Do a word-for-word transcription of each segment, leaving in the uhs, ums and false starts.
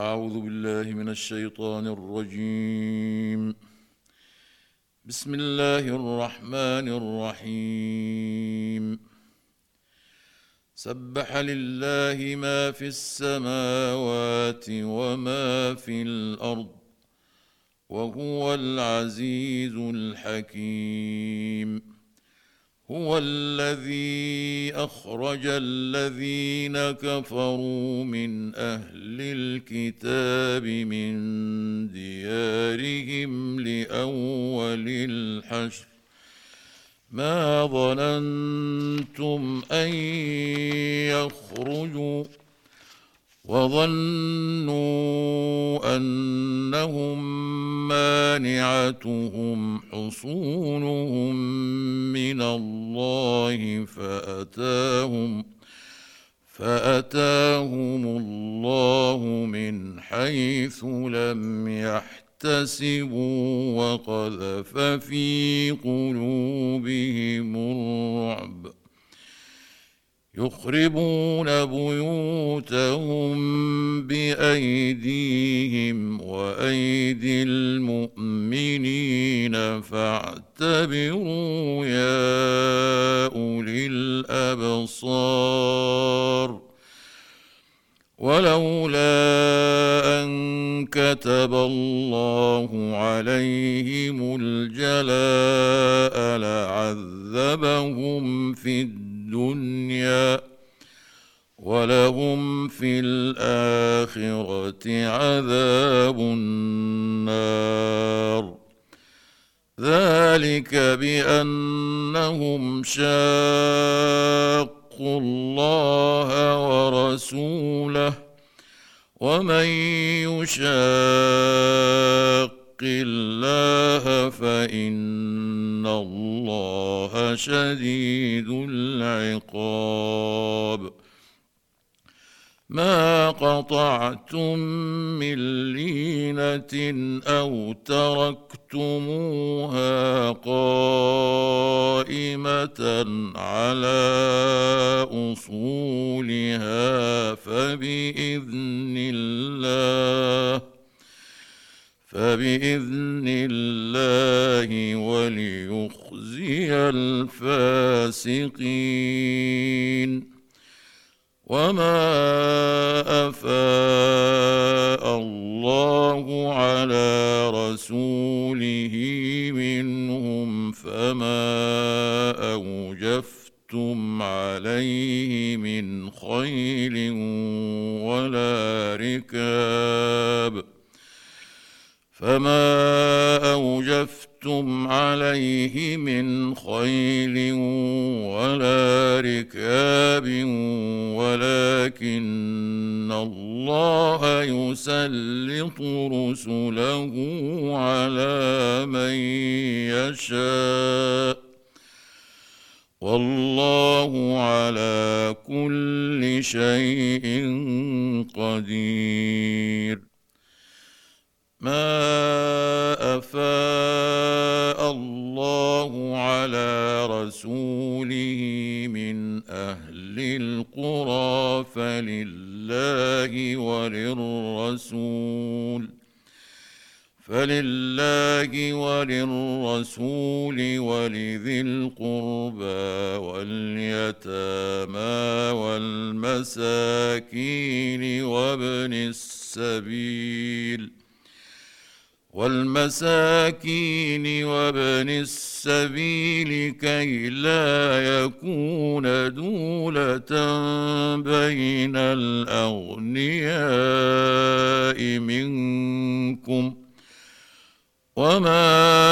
أعوذ بالله من الشيطان الرجيم. بسم الله الرحمن الرحيم. سبح لله ما في السماوات وما في الأرض وهو العزيز الحكيم. هو الذي أخرج الذين كفروا من أهل الكتاب من ديارهم لأول الحشر ما ظننتم أن يخرجوا وظنوا أنهم مانعتهم حصونهم من الله فأتاهم فأتاهم الله من حيث لم يحتسبوا وقذف في قلوبهم الرعب يخربون بيوتهم بأيديهم وأيدي المؤمنين فاعتبروا يا أولي الأبصار. ولولا أن كتب الله عليهم الجلاء لعذبهم في الدنيا ولهم في الآخرة عذاب النار. ذلك بأنهم شاقوا الله ورسوله ومن يشاق الله فإن الله شديد العقاب. ما قطعتم من لينة أو تركتموها قائمة على أصولها فبإذن الله فبإذن الله وليخزي الفاسقين. وما أفاء الله على رسوله منهم فما أوجفتم عليه من خيل ولا ركاب فما أوجفتم عليه من خيل ولا ركاب ولكن الله يسلط رسله على من يشاء والله على كل شيء قدير. ما أفاء الله على رسوله من أهل القرى فلله وللرسول فلله وللرسول ولذي القربى واليتامى والمساكين وابن السبيل والمساكين وابن السبيل كي لا يكون دولة بين الأغنياء منكم. وما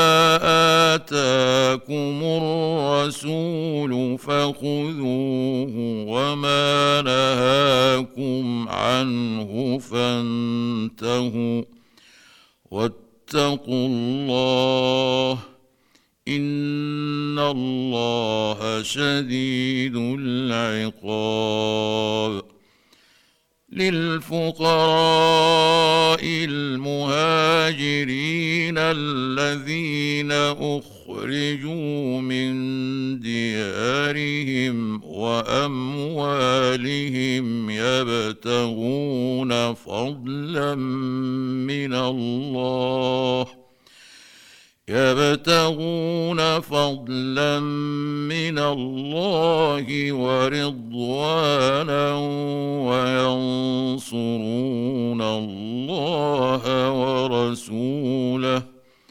آتاكم الرسول فخذوه وما نهاكم عنه فانتهوا واتقوا الله إن الله شديد العقاب. للفقراء المهاجرين الذين أخرجوا من ديارهم وأموالهم يبتغون فضلا من الله يبتغون فضلا من الله ورضوانا وينصرون الله ورسوله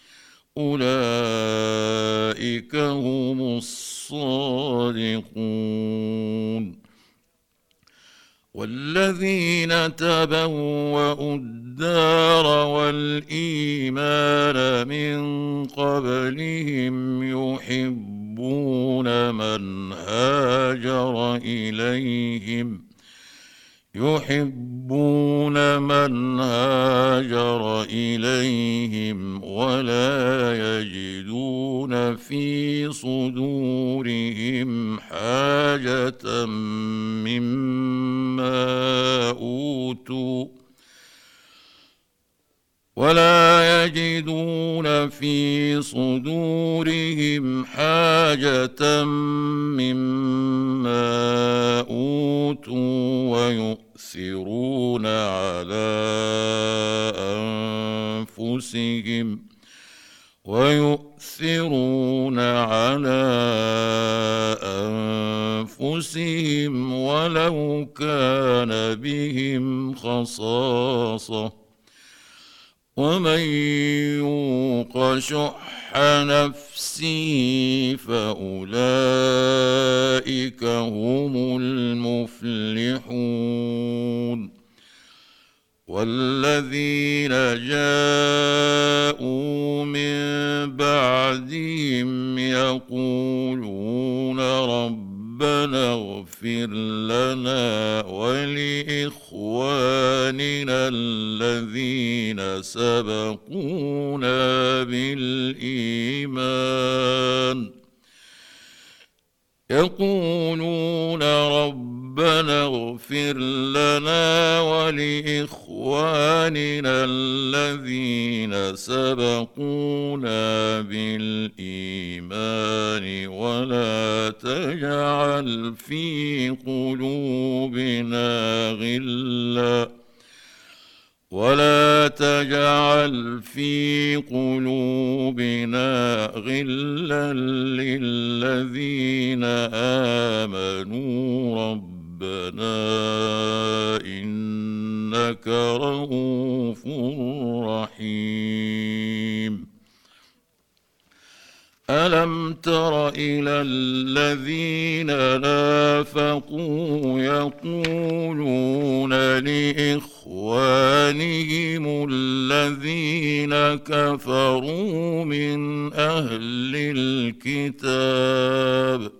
أولئك هم الصادقون. والذين تبوأوا الدار والإيمان من قبلهم يحبون من هاجر إليهم يحبون من هاجر إليهم ولا يجدون في صدورهم حاجة مما أوتوا ولا يجدون في صدورهم حاجة مما أوتوا ويؤثرون على أنفسهم ويؤثرون على أنفسهم ولو كان بهم خصاصة ومن يوق شح نفسه فأولئك هم المفلحون. والذين جاءوا من بعدهم يقولون ربنا اغفر لنا ولإخواننا الذين سبقونا بالإيمان يقولون ربنا اغفر لنا ولإخواننا الذين سبقونا بالإيمان ولا تجعل في قلوبنا غلا ولا تجعل في قلوبنا غلا للذين آمنوا ربنا إنك رؤوف رحيم. ألم تر إلى الذين نافقوا يقولون لإخوانهم الذين كفروا من أهل الكتاب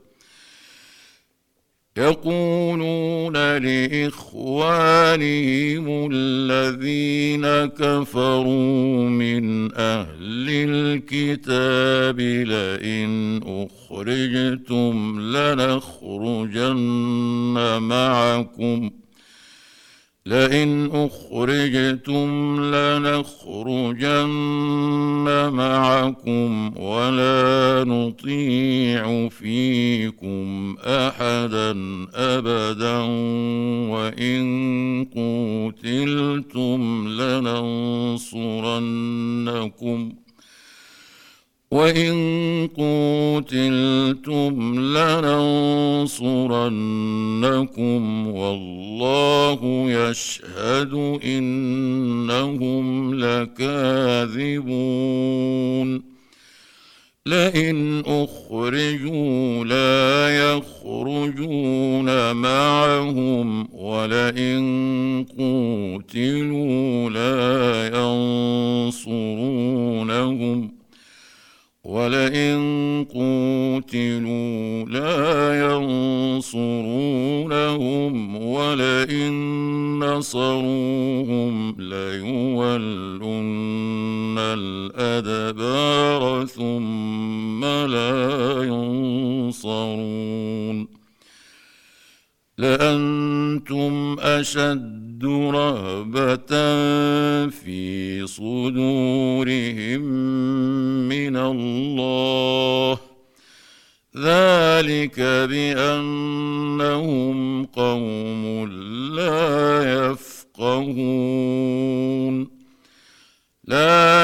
يقولون لإخوانهم الذين كفروا من أهل الكتاب لئن أخرجتم لنخرجن معكم لئن أخرجتم لنخرجن معكم ولا نطيع فيكم أحدا أبدا وإن قتلتم لننصرنكم وإن قتلتم لننصرنكم والله يشهد إنهم لكاذبون. لئن أخرجوا لا يخرجون معهم ولئن قتلوا لا ينصرونهم ولئن قتلوا لا ينصرونهم ولئن نصروهم ليولن الأدبار ثم لا ينصرون. لأنتم أشد رهبة في صدورهم من الله، ذلك بأنهم قوم لا يفقهون. لا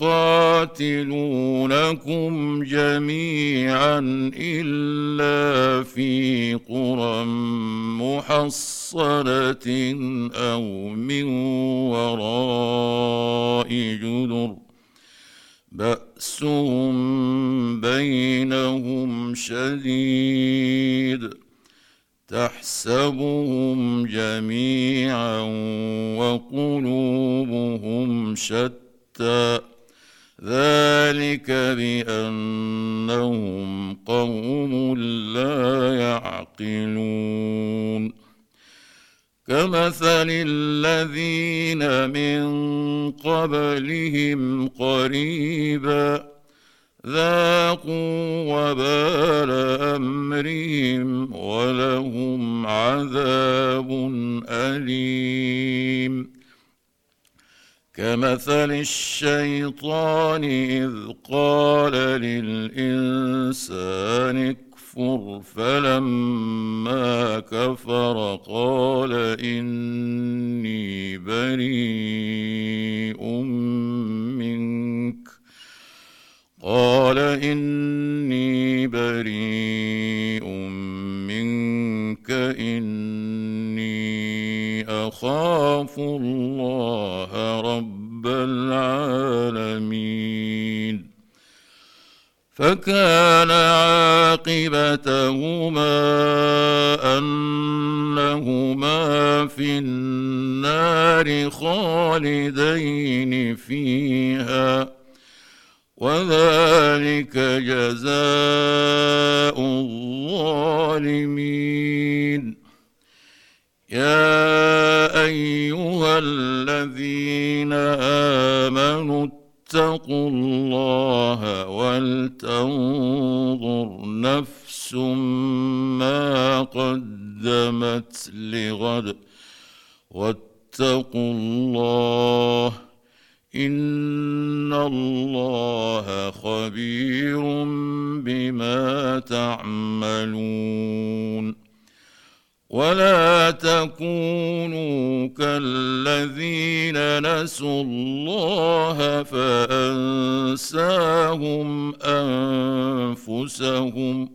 يقاتلونكم جميعا إلا في قرى محصنة أو من وراء جدر، بأسهم بينهم شديد، تحسبهم جميعا وقلوبهم شتى، ذلك بأنهم قوم لا يعقلون. كمثل الذين من قبلهم قريبا ذاقوا وبال أمرهم ولهم عذاب أليم. كمثل الشيطان إذ قال للإنسان اكفر فلما كفر قال إني بريء منك قال إني بريء منك إني أخاف الله رب العالمين. فكان عاقبتهما أنهما في النار خالدين فيها، وذلك جزاء الظالمين. يا أيها الذين آمنوا اتقوا الله ولتنظر نفس ما قدمت لغد واتقوا الله إن الله خبير بما تعملون. ولا تكونوا كالذين نسوا الله فأنساهم أنفسهم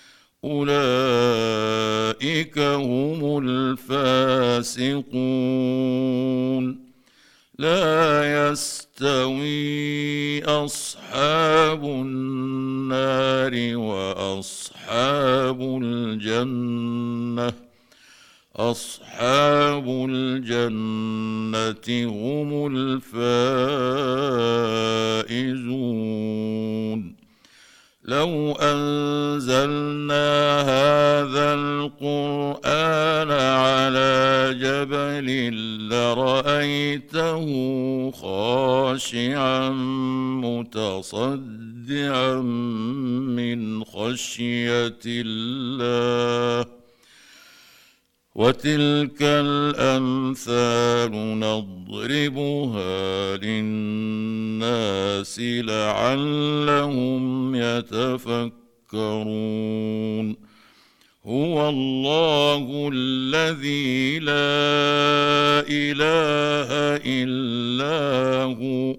أولئك هم الفاسقون. لا يستوي أصحاب النار وأصحاب الجنة أصحاب الجنة هم الفائزون. لو أنزلنا هذا القرآن على جبل لرأيته خاشعا متصدعا من خشية الله. وتلك الأمثال نضربها للناس لعلهم يتفكرون. هو الله الذي لا إله إلا هو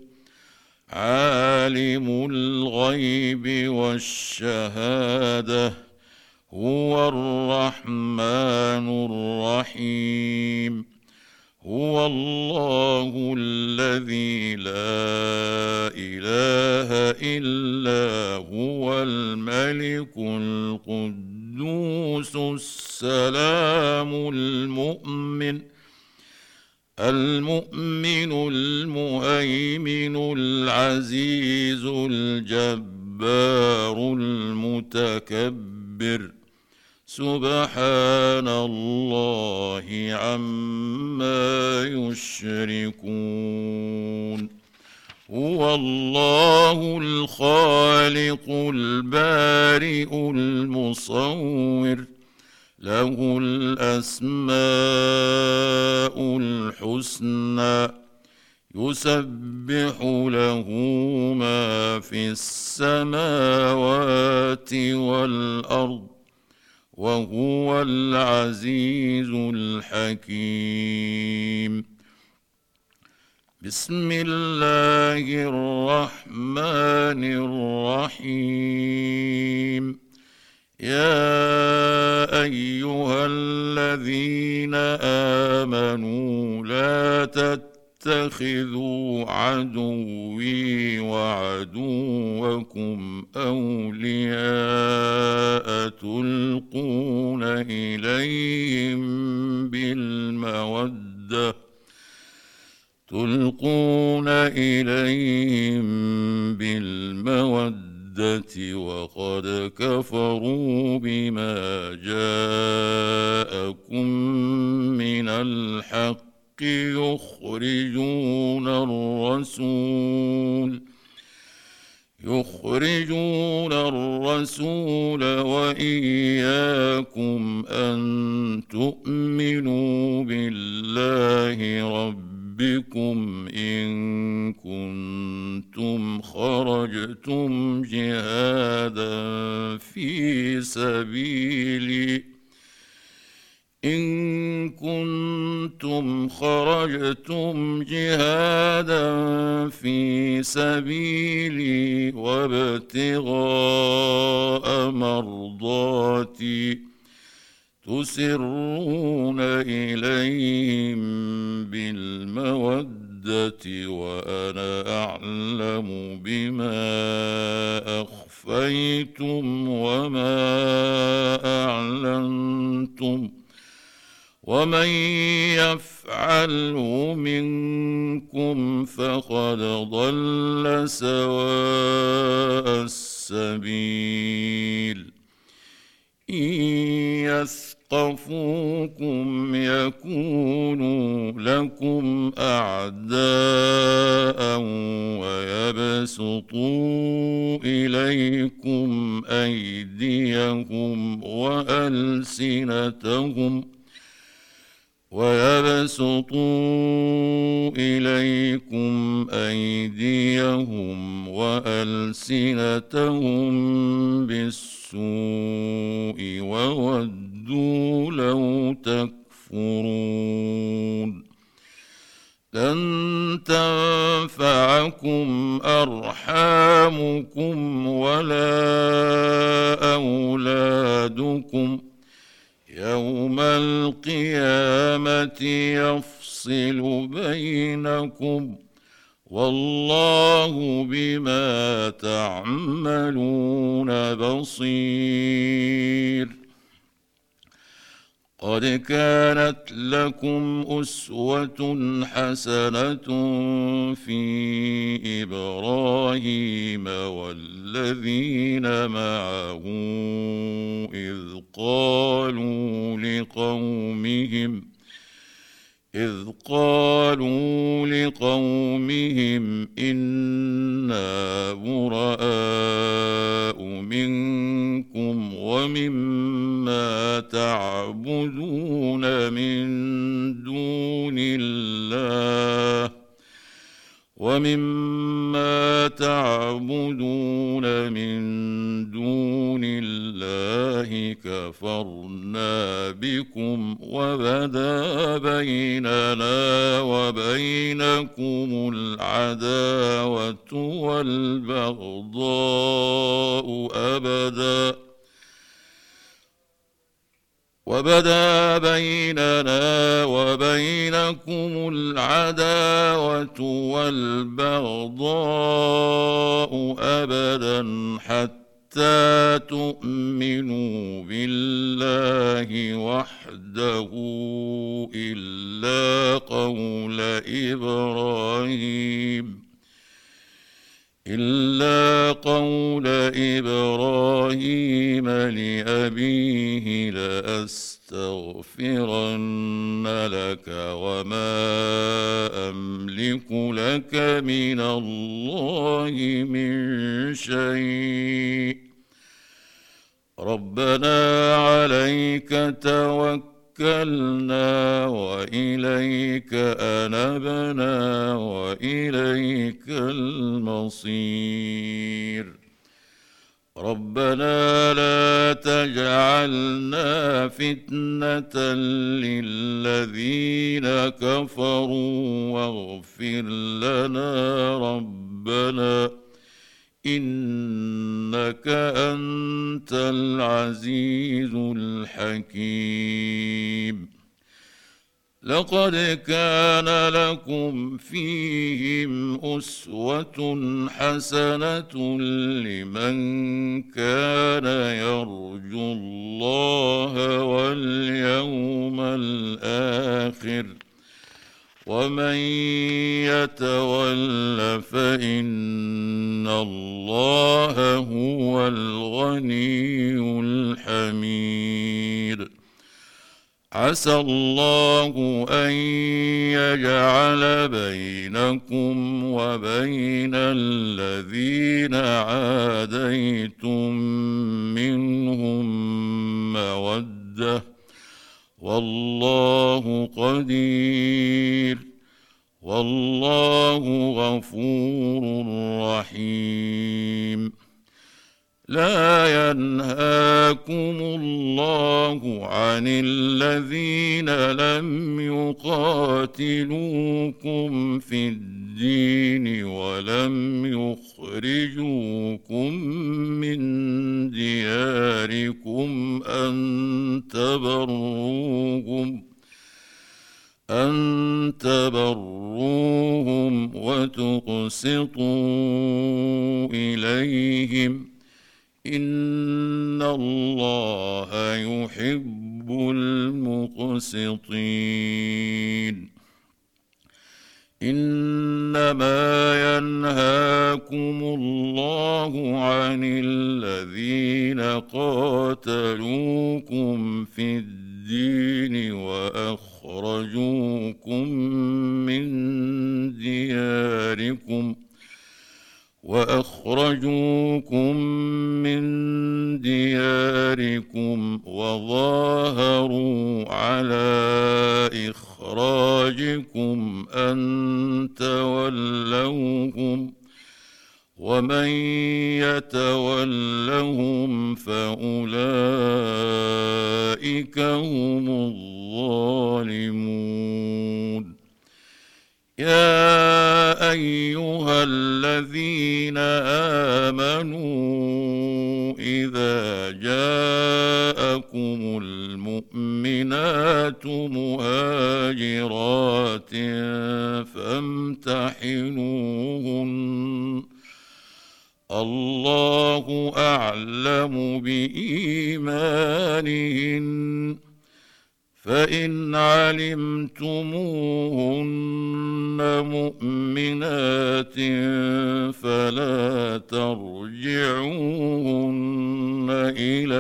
عالم الغيب والشهادة هو الرحمن الرحيم. هو الله الذي لا إله إلا هو الملك القدوس السلام المؤمن المؤمن المهيمن العزيز الجبار المتكبر. سبحان الله عما يشركون. هو الله الخالق البارئ المصور له الأسماء الحسنى يسبح له ما في السماوات والأرض وهو العزيز الحكيم. بسم الله الرحمن الرحيم. يا أيها الذين آمنوا لا تتخذوا عدوي وعدوكم أولياء تلقون إليهم بالمودة تلقون إليهم بالمودة وقد كفروا بما جاءكم من الحق يخرجون الرسول يخرجون الرسول وإياكم أن تؤمنوا بالله ربكم بكم إن كنتم خرجتم جهادا في سبيلي إن كنتم خرجتم جهادا في سبيلي وابتغاء مرضاتي تسرون إليهم بالمودة وأنا أعلم بما أخفيتم وما أعلنتم ومن يفعله منكم فقد ضل سواء السبيل. إن يثقفوكم يكونوا لكم أعداء ويبسطوا إليكم أيديهم وألسنتهم ويبسطوا إليكم أيديهم وألسنتهم بالسوء وودوا لو تكفرون. لن تنفعكم أرحامكم ولا أولادكم يوم القيامة يفصل بينكم والله بما تعملون بصير. قد كانت لكم أسوة حسنة في إبراهيم والذين معه إذ قالوا لقومهم إذ قالوا لقومهم إنا براء منكم ومما تعبدون من دون الله ومما تعبدون من دون الله كفرنا بكم وبدا بيننا وبينكم العداوة والبغضاء أبدا وبدا بيننا وبينكم العداوة والبغضاء أبدا حتى تؤمنوا بالله وحده إلا قول إبراهيم إلا قول إبراهيم لأبيه لأستغفرن لك وما أملك لك من الله من شيء ربنا عليك توكلنا وإليك أنبنا وإليك المصير. ربنا لا تجعلنا فتنة للذين كفروا واغفر لنا ربنا إنك أنت العزيز الحكيم. لقد كان لكم فيهم أسوة حسنة لمن كان يرجو الله واليوم الآخر ومن يتول فإن الله هو الغني الحميد. عسى الله أن يجعل بينكم وبين الذين عاديتم منهم مودة والله قدير والله غفور رحيم. لا ينهاكم الله عن الذين لم يقاتلوكم في الدين ولم يخرجوكم من دياركم أن تبروهم أن تبروهم وتقسطوا إليهم إن الله يحب المقسطين. إنما ينهاكم الله عن الذين قاتلوكم في الدين وأخرجوكم من دياركم وأخرجوكم من دياركم وظاهروا على إخراجكم أن تولوهم ومن يتولهم فأولئك هم الظالمون. يا أيها الذين آمنوا إذا جاءكم المؤمنات مهاجرات فامتحنوهن الله أعلم بإيمانهن فإن علمتموهن مؤمنات فلا ترجعوهن إلى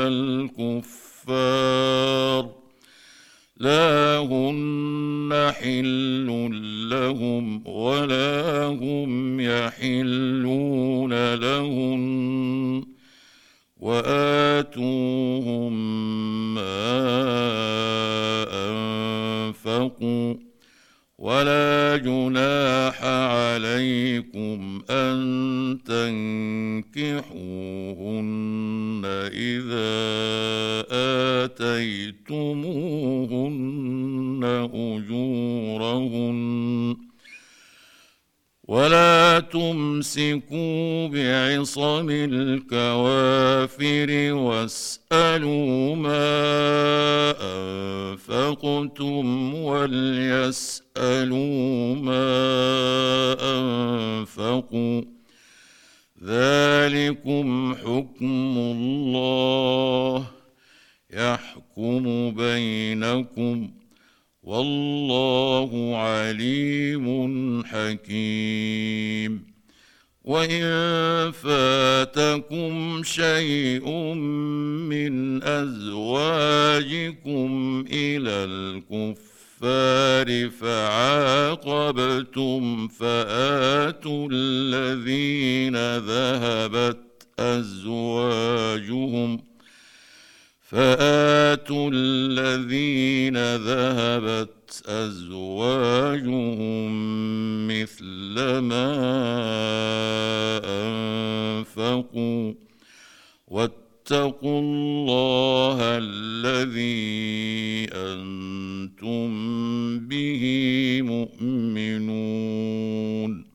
الكفار لا هن حل لهم ولا هم يحلون لهن وآتوهم ما أنفقوا ولا جناح عليكم أن تنكحوهن إذا آتيتموهن أجورهن ولا تمسكوا بعصم الكوافر واسألوا ما أنفقتم وليسألوا ما أنفقوا ذلكم حكم الله يحكم بينكم والله عليم حكيم. وإن فاتكم شيء من أزواجكم إلى الكفار فعاقبتم فآتوا الذين ذهبت أزواجهم فآتوا الذين ذهبت أزواجهم مثل ما أنفقوا واتقوا الله الذي أنتم به مؤمنون.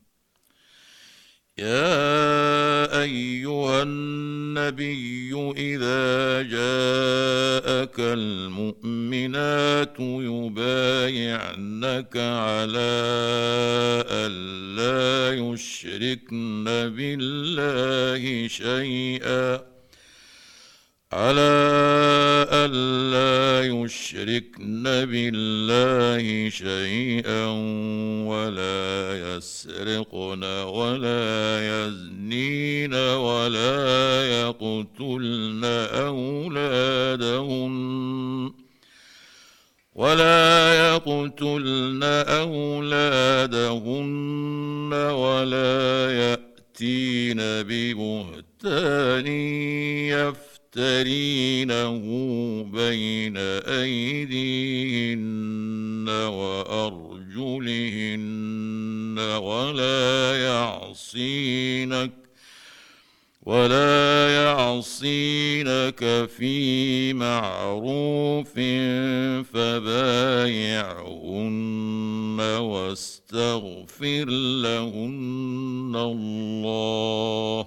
يا أيها النبي إذا جاءك المؤمنات يبايعنك على ألا يشركن بالله شيئا على ألا يشركن بالله شيئا ولا يسرقن ولا يزنين ولا يقتلن أولادهن ولا يقتلن أولادهن ولا يأتين ببهتان يفترينه بين أيديهن وأرجلهن ولا يعصينك ولا يعصينك في معروف فبايعهن واستغفر لهن الله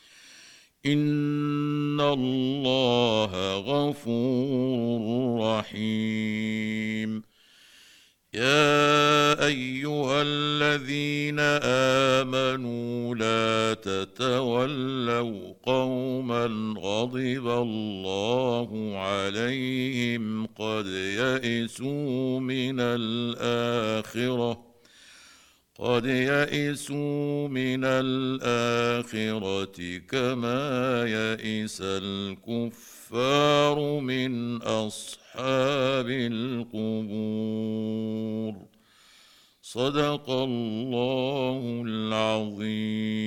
إن الله غفور رحيم. يا أيها الذين آمنوا لا تتولوا قوما غضب الله عليهم قد يئسوا من الآخرة قد يئسوا من الآخرة كما يئس الكفار من أصحاب القبور. صدق الله العظيم.